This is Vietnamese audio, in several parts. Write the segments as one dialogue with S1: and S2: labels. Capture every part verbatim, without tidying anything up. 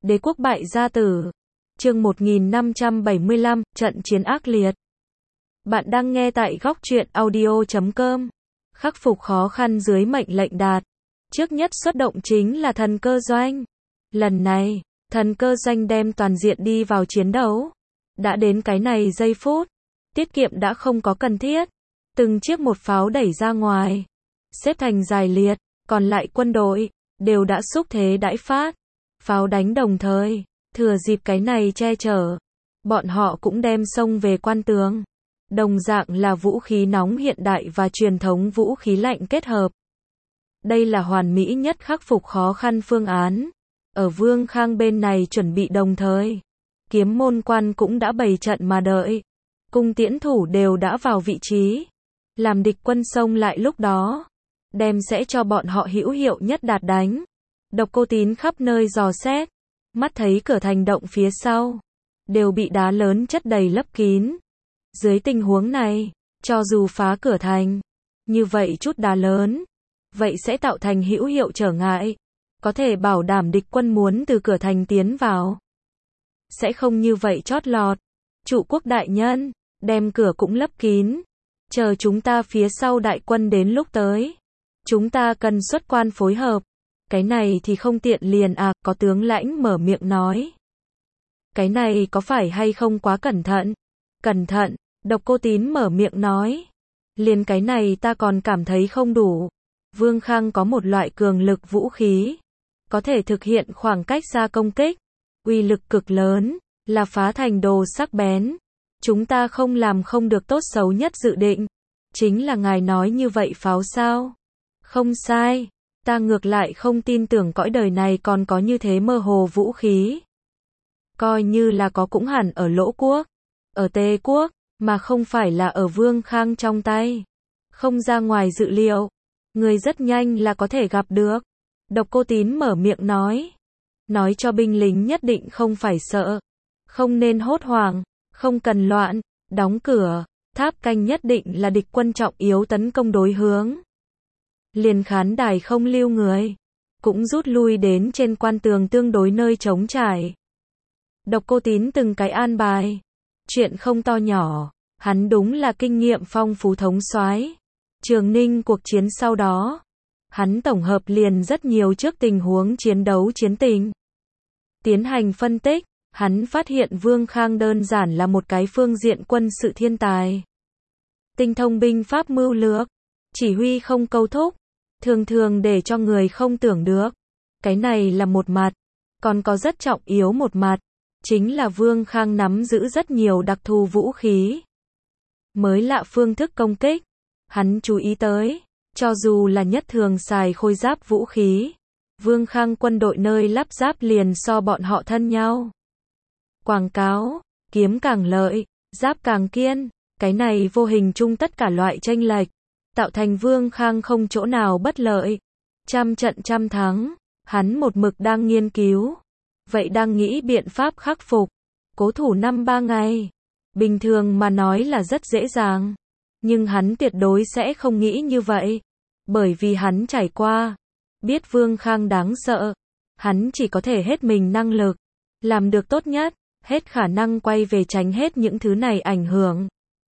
S1: Đế quốc bại gia tử. Chương một nghìn năm trăm bảy mươi lăm, trận chiến ác liệt. Bạn đang nghe tại góc truyện audio chấm com. Khắc phục khó khăn dưới mệnh lệnh đạt. Trước nhất xuất động chính là thần cơ doanh. Lần này, thần cơ doanh đem toàn diện đi vào chiến đấu. Đã đến cái này giây phút, tiết kiệm đã không có cần thiết. Từng chiếc một pháo đẩy ra ngoài, xếp thành dài liệt, còn lại quân đội đều đã xúc thế đãi phát. Pháo đánh đồng thời, thừa dịp cái này che chở, bọn họ cũng đem xông về quan tường. Đồng dạng là vũ khí nóng hiện đại và truyền thống vũ khí lạnh kết hợp. Đây là hoàn mỹ nhất khắc phục khó khăn phương án. Ở Vương Khang bên này chuẩn bị đồng thời, Kiếm Môn Quan cũng đã bày trận mà đợi. Cung tiễn thủ đều đã vào vị trí, làm địch quân xông lại lúc đó, đem sẽ cho bọn họ hữu hiệu nhất đạt đánh. Độc Cô Tín khắp nơi dò xét, mắt thấy cửa thành động phía sau đều bị đá lớn chất đầy lấp kín. Dưới tình huống này, cho dù phá cửa thành, như vậy chút đá lớn, vậy sẽ tạo thành hữu hiệu trở ngại, có thể bảo đảm địch quân muốn từ cửa thành tiến vào, sẽ không như vậy chót lọt. Trụ quốc đại nhân, đem cửa cũng lấp kín, chờ chúng ta phía sau đại quân đến lúc tới, chúng ta cần xuất quan phối hợp. Cái này thì không tiện liền à, có tướng lãnh mở miệng nói. Cái này có phải hay không quá cẩn thận? Cẩn thận, Độc Cô Tín mở miệng nói. Liền cái này ta còn cảm thấy không đủ. Vương Khang có một loại cường lực vũ khí, có thể thực hiện khoảng cách xa công kích, uy lực cực lớn, là phá thành đồ sắc bén. Chúng ta không làm không được tốt xấu nhất dự định. Chính là ngài nói như vậy pháo sao? Không sai. Ta ngược lại không tin tưởng cõi đời này còn có như thế mơ hồ vũ khí. Coi như là có cũng hẳn ở Lỗ Quốc, ở Tề Quốc, mà không phải là ở Vương Khang trong tay. Không ra ngoài dự liệu, người rất nhanh là có thể gặp được. Độc Cô Tín mở miệng nói. Nói cho binh lính nhất định không phải sợ, không nên hốt hoảng, không cần loạn, đóng cửa, tháp canh nhất định là địch quân trọng yếu tấn công đối hướng. Liền khán đài không lưu người, cũng rút lui đến trên quan tường tương đối nơi trống trải. Độc Cô Tín từng cái an bài, chuyện không to nhỏ, hắn đúng là kinh nghiệm phong phú thống soái. Trường Ninh cuộc chiến sau đó, hắn tổng hợp liền rất nhiều trước tình huống chiến đấu chiến tình. Tiến hành phân tích, hắn phát hiện Vương Khang đơn giản là một cái phương diện quân sự thiên tài. Tinh thông binh pháp mưu lược, chỉ huy không câu thúc, thường thường để cho người không tưởng được. Cái này là một mặt, còn có rất trọng yếu một mặt, chính là Vương Khang nắm giữ rất nhiều đặc thù vũ khí. Mới lạ phương thức công kích, hắn chú ý tới, cho dù là nhất thường xài khôi giáp vũ khí, Vương Khang quân đội nơi lắp ráp liền so bọn họ thân nhau. Quảng cáo, kiếm càng lợi, giáp càng kiên, cái này vô hình chung tất cả loại chênh lệch, tạo thành Vương Khang không chỗ nào bất lợi. Trăm trận trăm thắng, hắn một mực đang nghiên cứu, vậy đang nghĩ biện pháp khắc phục. Cố thủ năm ba ngày, bình thường mà nói là rất dễ dàng, nhưng hắn tuyệt đối sẽ không nghĩ như vậy, bởi vì hắn trải qua, biết Vương Khang đáng sợ, hắn chỉ có thể hết mình năng lực, làm được tốt nhất, hết khả năng quay về tránh hết những thứ này ảnh hưởng.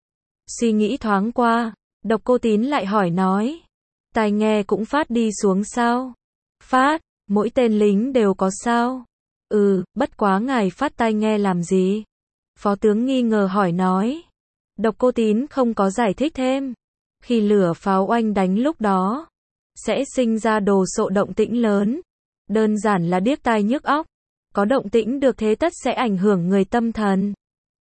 S1: Suy nghĩ thoáng qua, Độc Cô Tín lại hỏi nói, tai nghe cũng phát đi xuống sao? Phát, mỗi tên lính đều có sao? Ừ, bất quá ngài phát tai nghe làm gì? Phó tướng nghi ngờ hỏi nói. Độc Cô Tín không có giải thích thêm. Khi lửa pháo oanh đánh lúc đó, sẽ sinh ra đồ sộ động tĩnh lớn. Đơn giản là điếc tai nhức óc. Có động tĩnh được thế tất sẽ ảnh hưởng người tâm thần,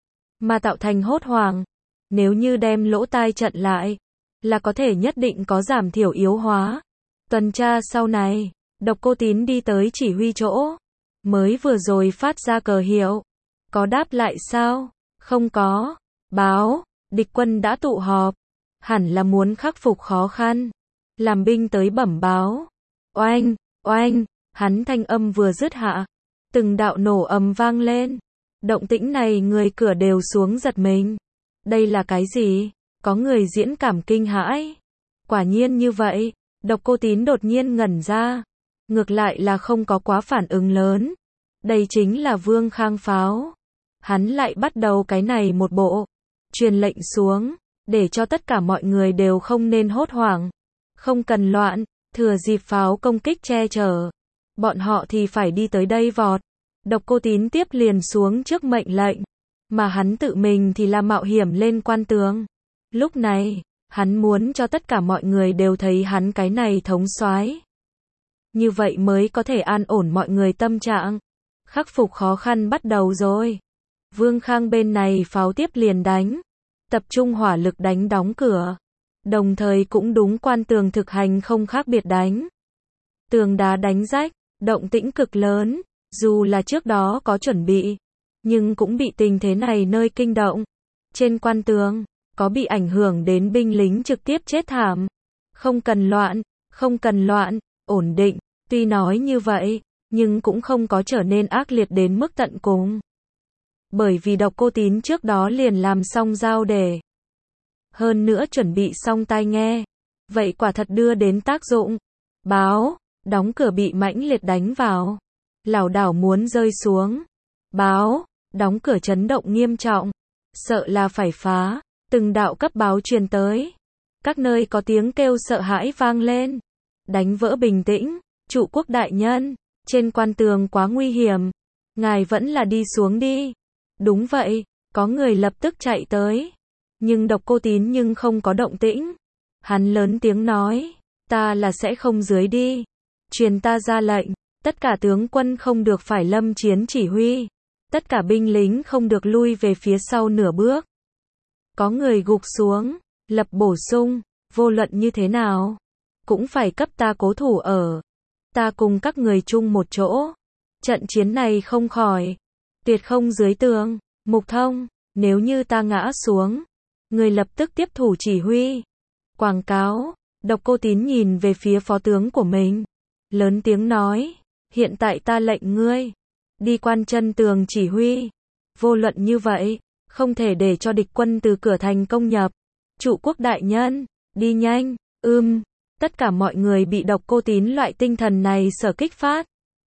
S1: mà tạo thành hốt hoảng. Nếu như đem lỗ tai chặn lại, là có thể nhất định có giảm thiểu yếu hóa. Tuần tra sau này, Độc Cô Tín đi tới chỉ huy chỗ. Mới vừa rồi phát ra cờ hiệu. Có đáp lại sao? Không có. Báo, địch quân đã tụ họp. Hẳn là muốn khắc phục khó khăn. Làm binh tới bẩm báo. Oanh, oanh, hắn thanh âm vừa dứt hạ. Từng đạo nổ ầm vang lên. Động tĩnh này người cửa đều xuống giật mình. Đây là cái gì? Có người diễn cảm kinh hãi. Quả nhiên như vậy, Độc Cô Tín đột nhiên ngẩn ra. Ngược lại là không có quá phản ứng lớn. Đây chính là Vương Khang pháo. Hắn lại bắt đầu cái này một bộ. Truyền lệnh xuống, để cho tất cả mọi người đều không nên hốt hoảng. Không cần loạn, thừa dịp pháo công kích che chở. Bọn họ thì phải đi tới đây vọt. Độc Cô Tín tiếp liền xuống trước mệnh lệnh. Mà hắn tự mình thì là mạo hiểm lên quan tường. Lúc này, hắn muốn cho tất cả mọi người đều thấy hắn cái này thống soái. Như vậy mới có thể an ổn mọi người tâm trạng. Khắc phục khó khăn bắt đầu rồi. Vương Khang bên này pháo tiếp liền đánh. Tập trung hỏa lực đánh đóng cửa. Đồng thời cũng đúng quan tường thực hành không khác biệt đánh. Tường đá đánh rách, động tĩnh cực lớn, dù là trước đó có chuẩn bị, nhưng cũng bị tình thế này nơi kinh động. Trên quan tường, có bị ảnh hưởng đến binh lính trực tiếp chết thảm. Không cần loạn, không cần loạn, ổn định, tuy nói như vậy, nhưng cũng không có trở nên ác liệt đến mức tận cùng. Bởi vì Độc Cô Tín trước đó liền làm xong giao để. Hơn nữa chuẩn bị xong tai nghe. Vậy quả thật đưa đến tác dụng. Báo, đóng cửa bị mãnh liệt đánh vào. Lảo đảo muốn rơi xuống. Báo, đóng cửa chấn động nghiêm trọng. Sợ là phải phá. Từng đạo cấp báo truyền tới. Các nơi có tiếng kêu sợ hãi vang lên. Đánh vỡ bình tĩnh. Trụ quốc đại nhân. Trên quan tường quá nguy hiểm. Ngài vẫn là đi xuống đi. Đúng vậy, có người lập tức chạy tới. Nhưng Độc Cô Tín nhưng không có động tĩnh. Hắn lớn tiếng nói, ta là sẽ không dưới đi. Truyền ta ra lệnh, tất cả tướng quân không được phải lâm chiến chỉ huy. Tất cả binh lính không được lui về phía sau nửa bước. Có người gục xuống, lập bổ sung, vô luận như thế nào, cũng phải cấp ta cố thủ ở. Ta cùng các người chung một chỗ. Trận chiến này không khỏi. Tuyệt không dưới tường. Mục Thông, nếu như ta ngã xuống, người lập tức tiếp thủ chỉ huy. Quảng cáo. Độc Cô Tín nhìn về phía phó tướng của mình. Lớn tiếng nói, hiện tại ta lệnh ngươi. Đi quan chân tường chỉ huy. Vô luận như vậy, không thể để cho địch quân từ cửa thành công nhập. Trụ quốc đại nhân, đi nhanh, ưm. Tất cả mọi người bị Độc Cô Tín loại tinh thần này sở kích phát.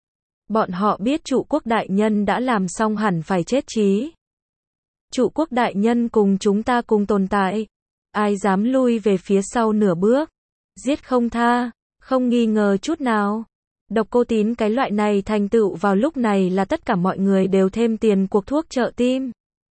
S1: Bọn họ biết trụ quốc đại nhân đã làm xong hẳn phải chết chí. Trụ quốc đại nhân cùng chúng ta cùng tồn tại. Ai dám lui về phía sau nửa bước. Giết không tha, không nghi ngờ chút nào. Độc Cô Tín cái loại này thành tựu vào lúc này là tất cả mọi người đều thêm tiền cuộc thuốc trợ tim.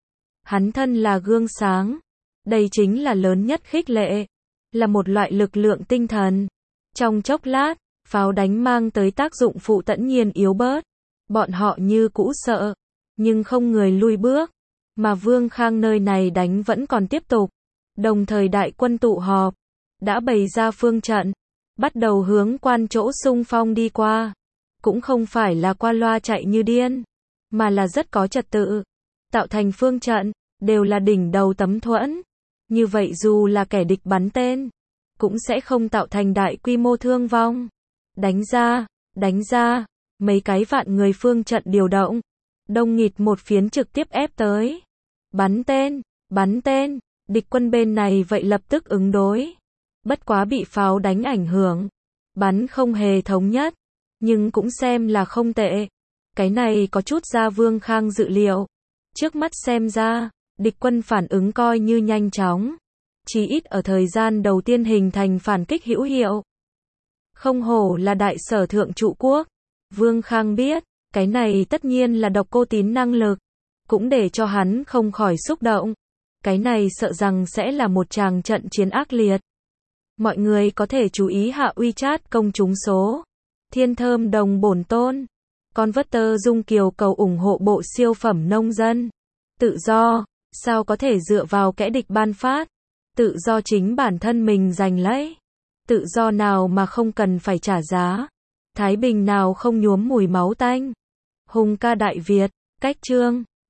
S1: Hắn thân là gương sáng. Đây chính là lớn nhất khích lệ. Là một loại lực lượng tinh thần. Trong chốc lát, pháo đánh mang tới tác dụng phụ tẫn nhiên yếu bớt. Bọn họ như cũ sợ, nhưng không người lui bước. Mà Vương Khang nơi này đánh vẫn còn tiếp tục. Đồng thời đại quân tụ họp, đã bày ra phương trận, bắt đầu hướng quan chỗ xung phong đi qua. Cũng không phải là qua loa chạy như điên, mà là rất có trật tự. Tạo thành phương trận, đều là đỉnh đầu tấm thuẫn. Như vậy dù là kẻ địch bắn tên, cũng sẽ không tạo thành đại quy mô thương vong. Đánh ra, đánh ra, mấy cái vạn người phương trận điều động. Đông nghịt một phiến trực tiếp ép tới. Bắn tên, bắn tên, địch quân bên này vậy lập tức ứng đối. Bất quá bị pháo đánh ảnh hưởng. Bắn không hề thống nhất, nhưng cũng xem là không tệ. Cái này có chút ra Vương Khang dự liệu. Trước mắt xem ra, địch quân phản ứng coi như nhanh chóng. Chỉ ít ở thời gian đầu tiên hình thành phản kích hữu hiệu. Không hổ là đại sở thượng trụ quốc. Vương Khang biết, cái này tất nhiên là Độc Cô Tín năng lực. Cũng để cho hắn không khỏi xúc động. Cái này sợ rằng sẽ là một tràng trận chiến ác liệt. Mọi người có thể chú ý hạ WeChat công chúng số. Thiên Thơm Đồng Bổn Tôn. Con vất tơ Dung Kiều cầu ủng hộ bộ siêu phẩm nông dân. Tự do, sao có thể dựa vào kẻ địch ban phát. Tự do chính bản thân mình giành lấy. Tự do nào mà không cần phải trả giá. Thái bình nào không nhuốm mùi máu tanh. Hùng ca Đại Việt, cách chương.